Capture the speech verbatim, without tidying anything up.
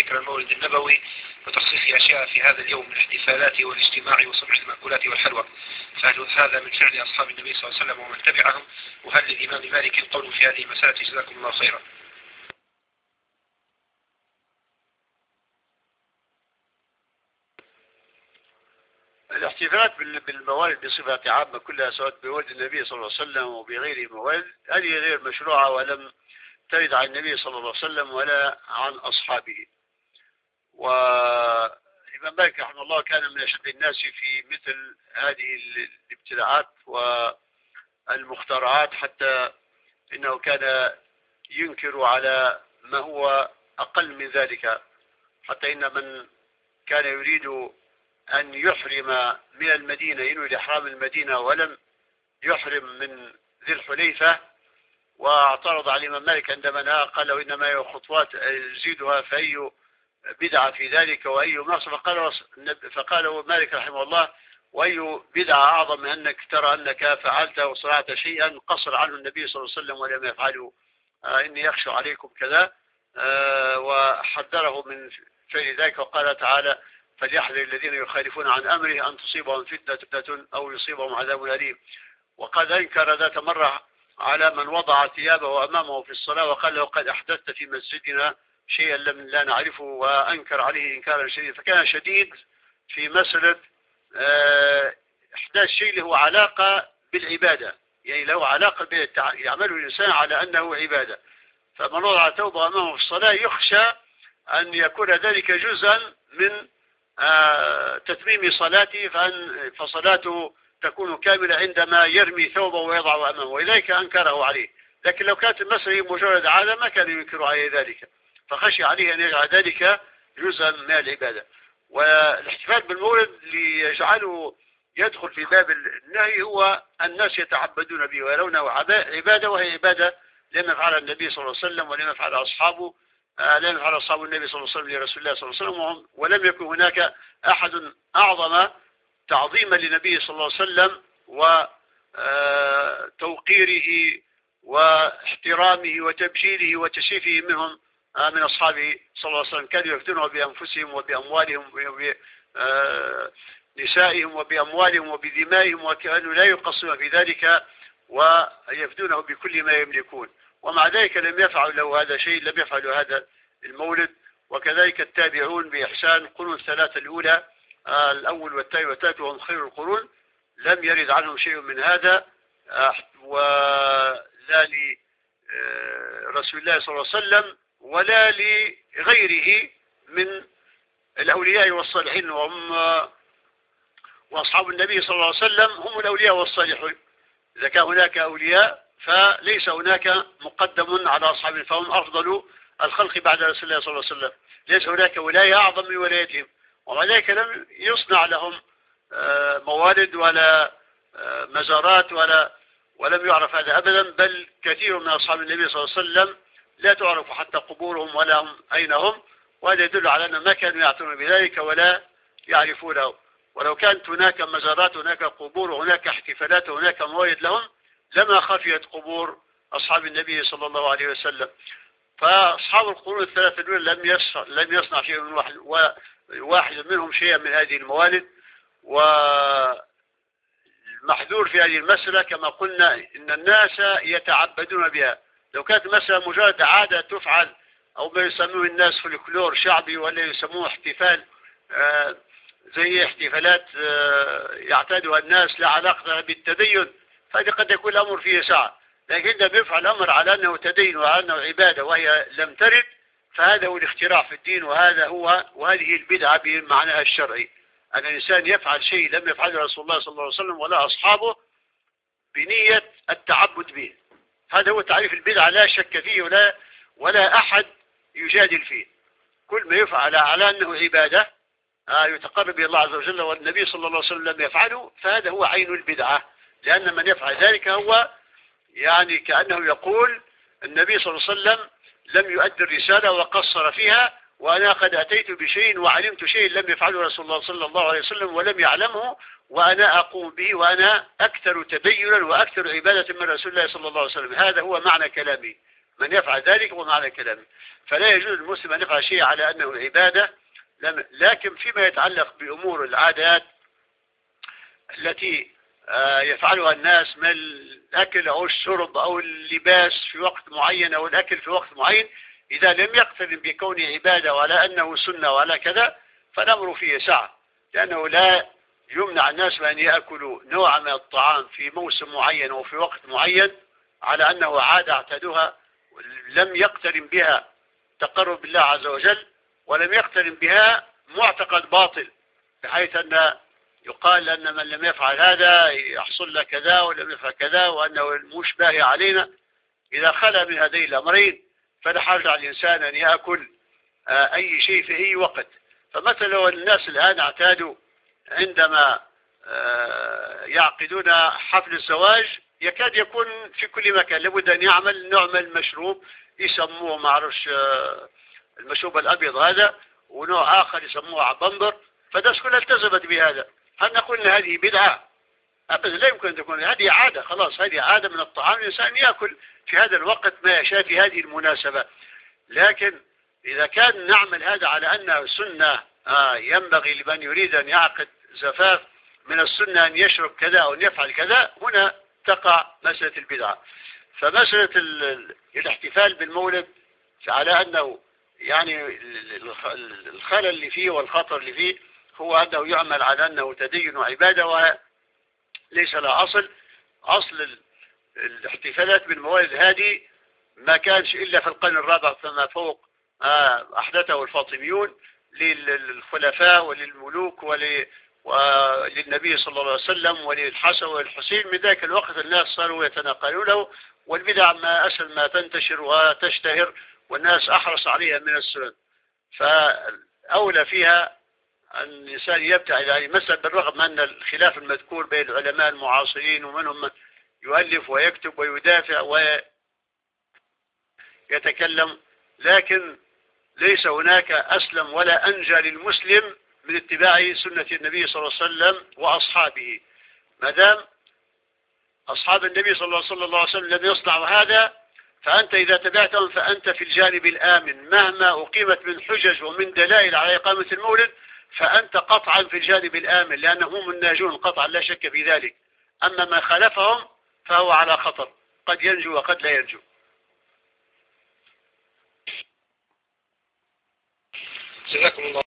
ذكر المولد النبوي وتخصيص أشياء في هذا اليوم من الاحتفالات والاجتماع وصنع المأكولات والحلوى، فهل هذا من فعل أصحاب النبي صلى الله عليه وسلم ومن تبعهم؟ وهل للإمام مالك قول في هذه المسألة؟ جزاكم الله خيرا. الاحتفالات بالموالد بصفة عامة كلها، سواء بمولد النبي صلى الله عليه وسلم وبغيره موالد، هذه غير مشروعة ولم ترد عن النبي صلى الله عليه وسلم ولا عن أصحابه. والإمام مالك رحمه الله كان من أشد الناس في مثل هذه الابتداعات والمخترعات، حتى إنه كان ينكر على ما هو أقل من ذلك، حتى إن من كان يريد أن يحرم من المدينة ينوي لإحرام المدينة ولم يحرم من ذي الحليفة، واعترض على الإمام مالك عندما نهى، قال له إنما هي خطوات يزيدها فأي بدعة في ذلك وأي نقص؟ فقال فقال مالك رحمه الله: وأي بدعة أعظم من أنك ترى أنك فعلت وصنعت شيئا قصر عنه النبي صلى الله عليه وسلم ولم يفعله؟ آه إني يخشى عليكم كذا، آه وحذره من فعل ذلك، وقال تعالى: فليحذر الذين يخالفون عن أمره أن تصيبهم فتنة أو يصيبهم عذاب أليم. وقد أنكر ذات مرة على من وضع ثيابه أمامه في الصلاة وقال له: قد أحدثت في مسجدنا شيئا لم لا نعرفه، وأنكر عليه إنكارا شديدا. فكان شديد في مسألة إحداث شيء له علاقة بالعبادة، يعني له علاقة يعمله الإنسان على أنه عبادة. فمن وضع ثوبه أمامه في الصلاة يخشى أن يكون ذلك جزءا من تتميم صلاته، فأن فصلاته تكون كاملة عندما يرمي ثوبه ويضعه أمامه، ولذلك أنكره عليه. لكن لو كانت المسألة مجرد عادة ما كان ينكر عليه ذلك، فخشي عليه أن يجعل ذلك جزءا من العبادة. والاحتفال بالمولد ليجعله يدخل في باب النهي هو الناس يتعبدون به ويرونه عبادة، وهي عبادة لم يفعلها النبي صلى الله عليه وسلم ولم يفعلها أصحابه، لم يفعل أصحاب النبي صلى الله عليه وسلم لرسول الله صلى الله عليه وسلم، ولم يكن هناك أحد أعظم تعظيما للنبي صلى الله عليه وسلم وتوقيره واحترامه وتبجيله وتشريفه منهم من أصحابه صلى الله عليه وسلم. كانوا يفدونه بأنفسهم وبأموالهم وبنسائهم وبأموالهم وبدمائهم، وكانوا لا يقصرون في ذلك ويفدونه بكل ما يملكون، ومع ذلك لم يفعلوا له هذا شيء، لم يفعلوا هذا المولد. وكذلك التابعون بإحسان القرون الثلاثة الأولى، الأول والثاني والثالث وهم خير القرون، لم يرد عنهم شيء من هذا، ولا لرسول الله صلى الله عليه وسلم ولا لغيره من الأولياء والصالحين، وهم وأصحاب النبي صلى الله عليه وسلم هم الأولياء والصالحين. إذا كان هناك أولياء فليس هناك مقدم على أصحابه، فهم أفضل الخلق بعد رسول الله صلى الله عليه وسلم، ليس هناك ولاية أعظم من ولايتهم، ومع ذلك لم يصنع لهم موالد ولا مزارات ولا ولم يعرف هذا أبدا، بل كثير من أصحاب النبي صلى الله عليه وسلم لا تعرف حتى قبورهم ولا هم أين هم، وهذا يدل على أن ما كانوا يعتنون بذلك ولا يعرفونه. ولو كانت هناك مزارات هناك قبور وهناك احتفالات وهناك موالد لهم لما خفيت قبور أصحاب النبي صلى الله عليه وسلم. فأصحاب القرون الثلاثة دول لم يصنع, لم يصنع شيء من واحد, واحد منهم شيئا من هذه الموالد. والمحذور في هذه المسألة كما قلنا إن الناس يتعبدون بها. لو كانت مسألة مجرد عادة تفعل أو ما يسموه الناس فولكلور شعبي ولا يسموه احتفال آه زي احتفالات آه يعتادها الناس لا علاقة بالتدين، فهذا قد يكون الأمر فيه ساعة. لكن إذا بيفعل الأمر على أنه تدين وعلى أنه عبادة وهي لم ترد، فهذا هو الاختراع في الدين، وهذا هو وهذه البدعة بمعناها الشرعي، أن الإنسان يفعل شيء لم يفعله رسول الله صلى الله عليه وسلم ولا أصحابه بنية التعبد به. هذا هو تعريف البدعة، لا شك فيه ولا ولا أحد يجادل فيه. كل ما يفعل على أنه عبادة يتقرب إلى الله عز وجل والنبي صلى الله عليه وسلم لم يفعله، فهذا هو عين البدعة. لأن من يفعل ذلك هو يعني كأنه يقول النبي صلى الله عليه وسلم لم يؤدي الرسالة وقصر فيها، وأنا قد أتيت بشيء وعلمت شيء لم يفعله رسول الله صلى الله عليه وسلم ولم يعلمه، وأنا أقوم به، وأنا أكثر تبينا وأكثر عبادة من رسول الله صلى الله عليه وسلم. هذا هو معنى كلامي. من يفعل ذلك هو معنى كلامه. فلا يجوز للمسلم أن يفعل شيء على أنه عبادة، لكن فيما يتعلق بأمور العادات التي يفعلها الناس من الأكل أو الشرب أو اللباس في وقت معين أو الأكل في وقت معين، إذا لم يقترن بكونه عبادة وعلى أنه سنة وعلى كذا فالأمر فيه سعة، لأنه لا يمنع الناس من أن يأكلوا نوع من الطعام في موسم معين أو في وقت معين على أنه عادة اعتادوها، لم يقترن بها تقرب بالله عز وجل، ولم يقترن بها معتقد باطل بحيث أن يقال أن من لم يفعل هذا يحصل له كذا ولم يفعل كذا وأنه المشبه علينا. إذا خلى من هذين الأمرين فلا حاجة على الإنسان أن يأكل أي شيء في أي وقت. فمثلا لو الناس الآن اعتادوا عندما يعقدون حفل الزواج يكاد يكون في كل مكان لابد أن يعمل نوع من المشروب يسموه ما أعرفش المشروب الأبيض هذا، ونوع آخر يسموه عبنبر، فالناس كلها التزمت بهذا. هل نقول أن هذه بدعة؟ أبدا، لا يمكن أن تكون، هذه عادة، خلاص هذه عادة من الطعام، الإنسان يأكل في هذا الوقت ما يشاء في هذه المناسبة. لكن إذا كان نعمل هذا على أنها سنة، آه ينبغي لمن يريد أن يعقد زفاف من السنة أن يشرب كذا أو أن يفعل كذا، هنا تقع مسألة البدعة. فمسألة الاحتفال بالمولد على أنه يعني الخلل اللي فيه والخطر اللي فيه هو أنه يعمل على أنه تدين وعبادة وليس له أصل. أصل الاحتفالات بالموالد هذه ما كانش إلا في القرن الرابع فما فوق، أحدثه الفاطميون للخلفاء وللملوك وللنبي صلى الله عليه وسلم وللحسن والحسين. من ذاك الوقت الناس صاروا يتناقلونه، والبدع ما أسهل ما تنتشر وتشتهر والناس أحرص عليها من السنن. فأولى فيها أن الإنسان يبتعد يعني مثلا، بالرغم أن الخلاف المذكور بين العلماء المعاصرين ومنهم من يؤلف ويكتب ويدافع ويتكلم، لكن ليس هناك أسلم ولا أنجى للمسلم من اتباع سنة النبي صلى الله عليه وسلم وأصحابه. ما دام أصحاب النبي صلى الله عليه وسلم لم يصنعوا هذا، فأنت إذا تبعتهم فأنت في الجانب الآمن. مهما أقيمت من حجج ومن دلائل على إقامة المولد فأنت قطعا في الجانب الآمن، لأنهم هم الناجون قطعا لا شك في ذلك. أما ما خالفهم فهو على خطر، قد ينجو وقد لا ينجو. جزاكم الله